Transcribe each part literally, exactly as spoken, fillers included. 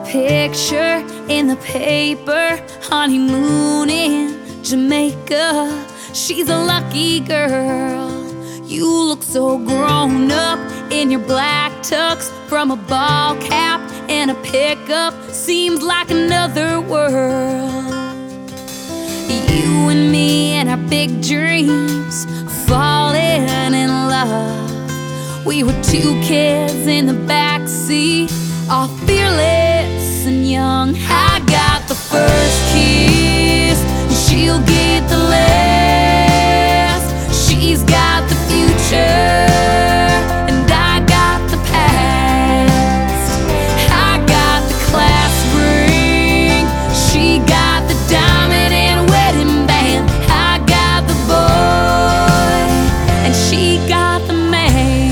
picture in the paper, honeymoon in Jamaica. She's a lucky girl. You look so grown up in your black tux, from a ball cap and a pickup. Seems like another world. You and me and our big dreams, falling in love. We were two kids in the backseat, all fearless and young. I got the first kiss, and she'll get the last. She's got the future, and I got the past. I got the class ring, she got the diamond and wedding band. I got the boy, and she got the man.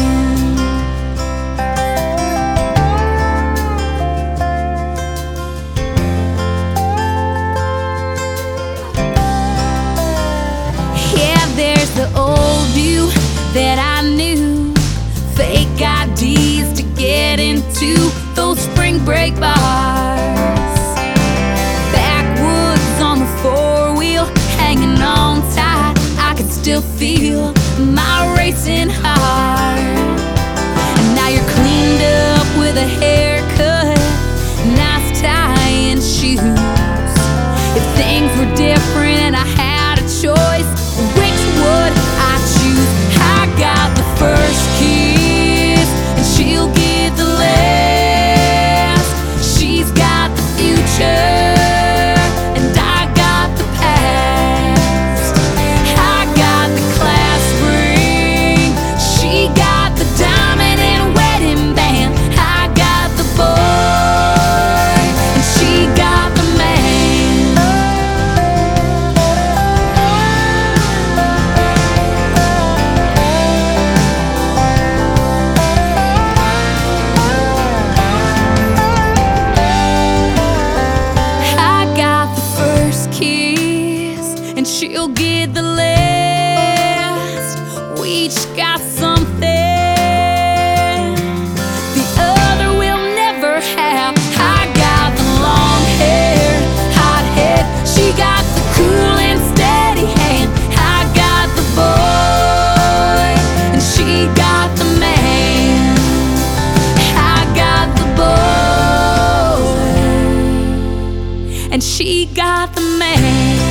There's the old you that I knew, fake I Ds to get into those spring break bars. Backwoods on the four-wheel, hanging on tight, I can still feel my racing heart. And now you're cleaned up with a haircut, nice tie and shoes. If things were different and I had a choice, which would I choose? I got the first kiss, and she'll get the last. She's got the future, and I got the past. I got the class ring, she got the diamond and wedding band. I got the boy, and she got the man. And she'll get the last. We each got something the other will never have. I got the long hair, hot head, she got the cool and steady hand. I got the boy, and she got the man. I got the boy, and she got the man.